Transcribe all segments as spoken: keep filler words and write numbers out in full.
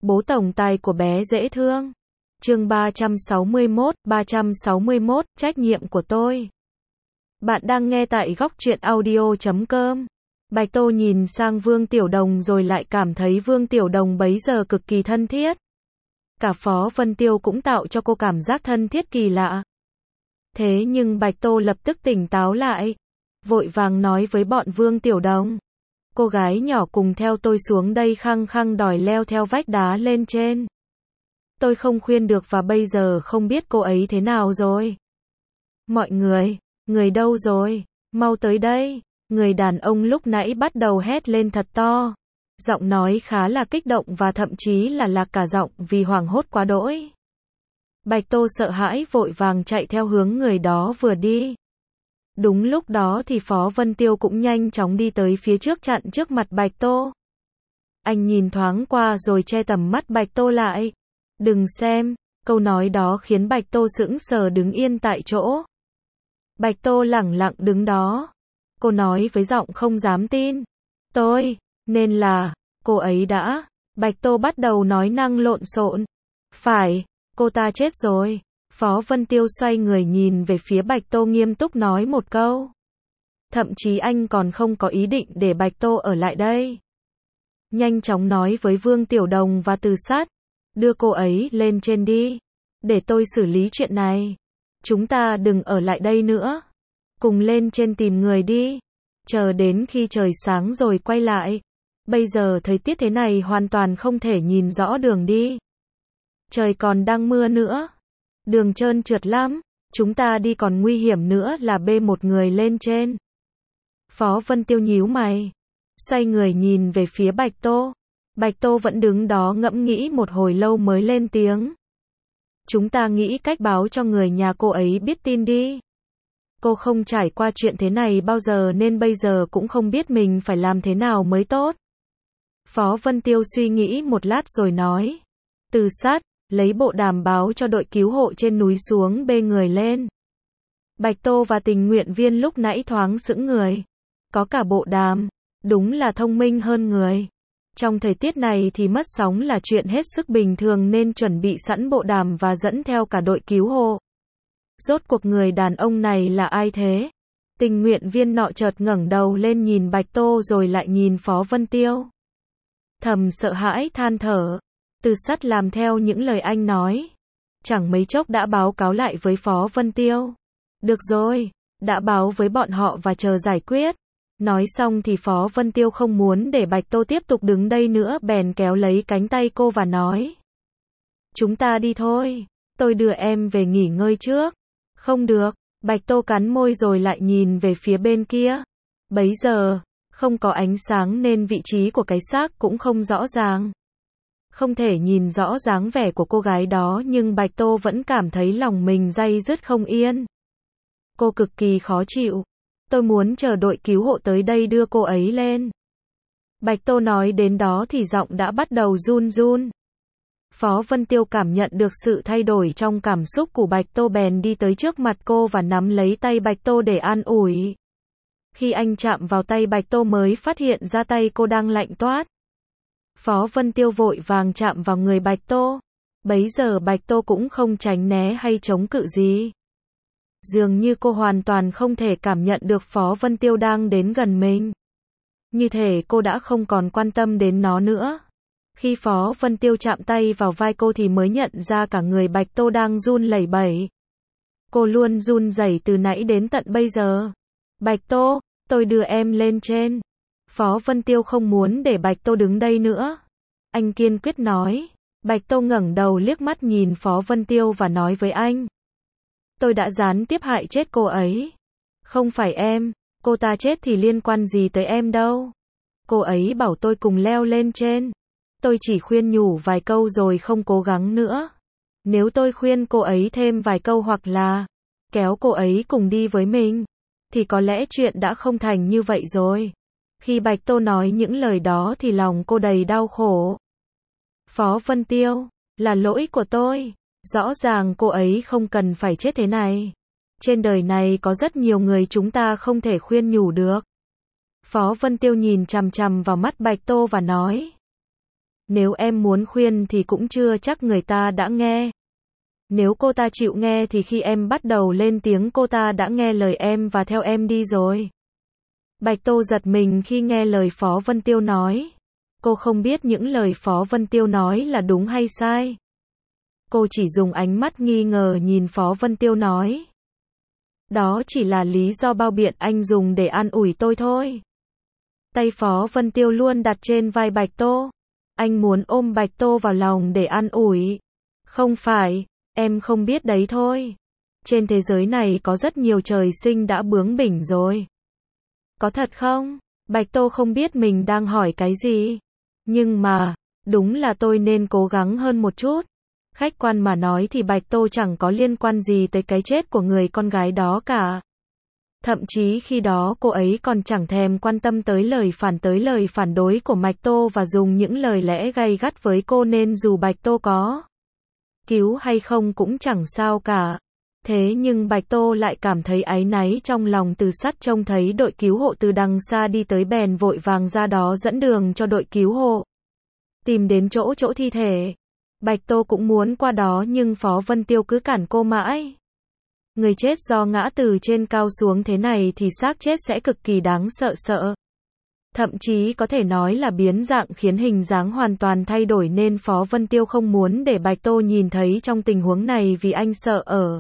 Bố tổng tài của bé dễ thương. Chương ba trăm sáu mươi mốt, ba trăm sáu mươi mốt, trách nhiệm của tôi. Bạn đang nghe tại góc truyện audio chấm com. Bạch Tô nhìn sang Vương Tiểu Đồng rồi lại cảm thấy Vương Tiểu Đồng bấy giờ cực kỳ thân thiết. Cả Phó Vân Tiêu cũng tạo cho cô cảm giác thân thiết kỳ lạ. Thế nhưng Bạch Tô lập tức tỉnh táo lại, vội vàng nói với bọn Vương Tiểu Đồng. Cô gái nhỏ cùng theo tôi xuống đây khăng khăng đòi leo theo vách đá lên trên. Tôi không khuyên được và bây giờ không biết cô ấy thế nào rồi. Mọi người, người đâu rồi? Mau tới đây. Người đàn ông lúc nãy bắt đầu hét lên thật to. Giọng nói khá là kích động và thậm chí là lạc cả giọng vì hoảng hốt quá đỗi. Bạch Tô sợ hãi vội vàng chạy theo hướng người đó vừa đi. Đúng lúc đó thì Phó Vân Tiêu cũng nhanh chóng đi tới phía trước chặn trước mặt Bạch Tô. Anh nhìn thoáng qua rồi che tầm mắt Bạch Tô lại. Đừng xem, câu nói đó khiến Bạch Tô sững sờ đứng yên tại chỗ. Bạch Tô lẳng lặng đứng đó. Cô nói với giọng không dám tin. Tôi, nên là, cô ấy đã. Bạch Tô bắt đầu nói năng lộn xộn. Phải, cô ta chết rồi. Phó Vân Tiêu xoay người nhìn về phía Bạch Tô nghiêm túc nói một câu. Thậm chí anh còn không có ý định để Bạch Tô ở lại đây. Nhanh chóng nói với Vương Tiểu Đồng và Từ Sát. Đưa cô ấy lên trên đi. Để tôi xử lý chuyện này. Chúng ta đừng ở lại đây nữa. Cùng lên trên tìm người đi. Chờ đến khi trời sáng rồi quay lại. Bây giờ thời tiết thế này hoàn toàn không thể nhìn rõ đường đi. Trời còn đang mưa nữa. Đường trơn trượt lắm. Chúng ta đi còn nguy hiểm nữa là bê một người lên trên. Phó Vân Tiêu nhíu mày. Xoay người nhìn về phía Bạch Tô. Bạch Tô vẫn đứng đó ngẫm nghĩ một hồi lâu mới lên tiếng. Chúng ta nghĩ cách báo cho người nhà cô ấy biết tin đi. Cô không trải qua chuyện thế này bao giờ nên bây giờ cũng không biết mình phải làm thế nào mới tốt. Phó Vân Tiêu suy nghĩ một lát rồi nói. Từ Sát, lấy bộ đàm báo cho đội cứu hộ trên núi xuống bê người lên. Bạch Tô và tình nguyện viên lúc nãy thoáng sững người. Có cả bộ đàm, đúng là thông minh hơn người. Trong thời tiết này thì mất sóng là chuyện hết sức bình thường nên chuẩn bị sẵn bộ đàm và dẫn theo cả đội cứu hộ. Rốt cuộc người đàn ông này là ai thế? Tình nguyện viên nọ chợt ngẩng đầu lên nhìn Bạch Tô rồi lại nhìn Phó Vân Tiêu. Thầm sợ hãi than thở. Từ Sát làm theo những lời anh nói. Chẳng mấy chốc đã báo cáo lại với Phó Vân Tiêu. Được rồi, đã báo với bọn họ và chờ giải quyết. Nói xong thì Phó Vân Tiêu không muốn để Bạch Tô tiếp tục đứng đây nữa bèn kéo lấy cánh tay cô và nói. Chúng ta đi thôi, tôi đưa em về nghỉ ngơi trước. Không được, Bạch Tô cắn môi rồi lại nhìn về phía bên kia. Bấy giờ, không có ánh sáng nên vị trí của cái xác cũng không rõ ràng. Không thể nhìn rõ dáng vẻ của cô gái đó nhưng Bạch Tô vẫn cảm thấy lòng mình day dứt không yên. Cô cực kỳ khó chịu. Tôi muốn chờ đội cứu hộ tới đây đưa cô ấy lên. Bạch Tô nói đến đó thì giọng đã bắt đầu run run. Phó Vân Tiêu cảm nhận được sự thay đổi trong cảm xúc của Bạch Tô bèn đi tới trước mặt cô và nắm lấy tay Bạch Tô để an ủi. Khi anh chạm vào tay Bạch Tô mới phát hiện ra tay cô đang lạnh toát. Phó Vân Tiêu vội vàng chạm vào người Bạch Tô. Bấy giờ Bạch Tô cũng không tránh né hay chống cự gì. Dường như cô hoàn toàn không thể cảm nhận được Phó Vân Tiêu đang đến gần mình. Như thể cô đã không còn quan tâm đến nó nữa. Khi Phó Vân Tiêu chạm tay vào vai cô thì mới nhận ra cả người Bạch Tô đang run lẩy bẩy. Cô luôn run rẩy từ nãy đến tận bây giờ. Bạch Tô, tôi đưa em lên trên. Phó Vân Tiêu không muốn để Bạch Tô đứng đây nữa. Anh kiên quyết nói. Bạch Tô ngẩng đầu liếc mắt nhìn Phó Vân Tiêu và nói với anh. Tôi đã gián tiếp hại chết cô ấy. Không phải em, cô ta chết thì liên quan gì tới em đâu. Cô ấy bảo tôi cùng leo lên trên. Tôi chỉ khuyên nhủ vài câu rồi không cố gắng nữa. Nếu tôi khuyên cô ấy thêm vài câu hoặc là kéo cô ấy cùng đi với mình, thì có lẽ chuyện đã không thành như vậy rồi. Khi Bạch Tô nói những lời đó thì lòng cô đầy đau khổ. Phó Vân Tiêu, là lỗi của tôi. Rõ ràng cô ấy không cần phải chết thế này. Trên đời này có rất nhiều người chúng ta không thể khuyên nhủ được. Phó Vân Tiêu nhìn chằm chằm vào mắt Bạch Tô và nói. Nếu em muốn khuyên thì cũng chưa chắc người ta đã nghe. Nếu cô ta chịu nghe thì khi em bắt đầu lên tiếng cô ta đã nghe lời em và theo em đi rồi. Bạch Tô giật mình khi nghe lời Phó Vân Tiêu nói. Cô không biết những lời Phó Vân Tiêu nói là đúng hay sai. Cô chỉ dùng ánh mắt nghi ngờ nhìn Phó Vân Tiêu nói. Đó chỉ là lý do bao biện anh dùng để an ủi tôi thôi. Tay Phó Vân Tiêu luôn đặt trên vai Bạch Tô. Anh muốn ôm Bạch Tô vào lòng để an ủi. Không phải, em không biết đấy thôi. Trên thế giới này có rất nhiều trời sinh đã bướng bỉnh rồi. Có thật không? Bạch Tô không biết mình đang hỏi cái gì. Nhưng mà, đúng là tôi nên cố gắng hơn một chút. Khách quan mà nói thì Bạch Tô chẳng có liên quan gì tới cái chết của người con gái đó cả. Thậm chí khi đó cô ấy còn chẳng thèm quan tâm tới lời phản tới lời phản đối của Bạch Tô và dùng những lời lẽ gay gắt với cô nên dù Bạch Tô có cứu hay không cũng chẳng sao cả. Thế nhưng Bạch Tô lại cảm thấy áy náy trong lòng. Từ Sắt trông thấy đội cứu hộ từ đằng xa đi tới bèn vội vàng ra đó dẫn đường cho đội cứu hộ. Tìm đến chỗ chỗ thi thể. Bạch Tô cũng muốn qua đó nhưng Phó Vân Tiêu cứ cản cô mãi. Người chết do ngã từ trên cao xuống thế này thì xác chết sẽ cực kỳ đáng sợ sợ. Thậm chí có thể nói là biến dạng khiến hình dáng hoàn toàn thay đổi nên Phó Vân Tiêu không muốn để Bạch Tô nhìn thấy trong tình huống này vì anh sợ ở.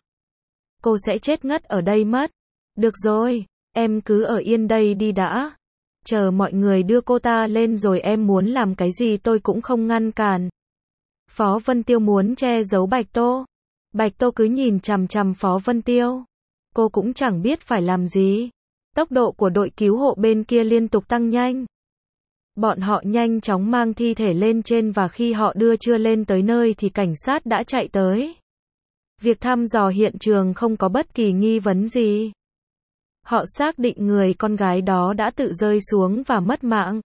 Cô sẽ chết ngất ở đây mất. Được rồi, em cứ ở yên đây đi đã. Chờ mọi người đưa cô ta lên rồi em muốn làm cái gì tôi cũng không ngăn cản. Phó Vân Tiêu muốn che giấu Bạch Tô. Bạch Tô cứ nhìn chằm chằm Phó Vân Tiêu. Cô cũng chẳng biết phải làm gì. Tốc độ của đội cứu hộ bên kia liên tục tăng nhanh. Bọn họ nhanh chóng mang thi thể lên trên và khi họ đưa chưa lên tới nơi thì cảnh sát đã chạy tới. Việc thăm dò hiện trường không có bất kỳ nghi vấn gì. Họ xác định người con gái đó đã tự rơi xuống và mất mạng.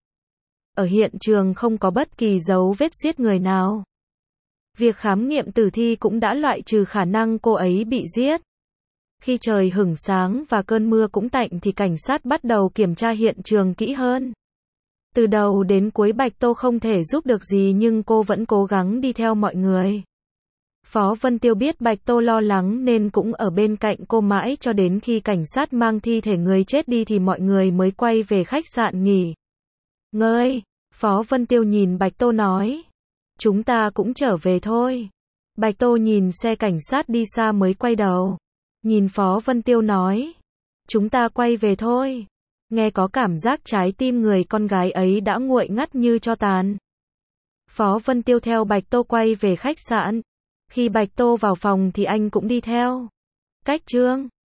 Ở hiện trường không có bất kỳ dấu vết giết người nào. Việc khám nghiệm tử thi cũng đã loại trừ khả năng cô ấy bị giết. Khi trời hửng sáng và cơn mưa cũng tạnh thì cảnh sát bắt đầu kiểm tra hiện trường kỹ hơn. Từ đầu đến cuối Bạch Tô không thể giúp được gì nhưng cô vẫn cố gắng đi theo mọi người. Phó Vân Tiêu biết Bạch Tô lo lắng nên cũng ở bên cạnh cô mãi cho đến khi cảnh sát mang thi thể người chết đi thì mọi người mới quay về khách sạn nghỉ ngơi. Phó Vân Tiêu nhìn Bạch Tô nói. Chúng ta cũng trở về thôi. Bạch Tô nhìn xe cảnh sát đi xa mới quay đầu. Nhìn Phó Vân Tiêu nói. Chúng ta quay về thôi. Nghe có cảm giác trái tim người con gái ấy đã nguội ngắt như tro tàn. Phó Vân Tiêu theo Bạch Tô quay về khách sạn. Khi Bạch Tô vào phòng thì anh cũng đi theo. Cách chương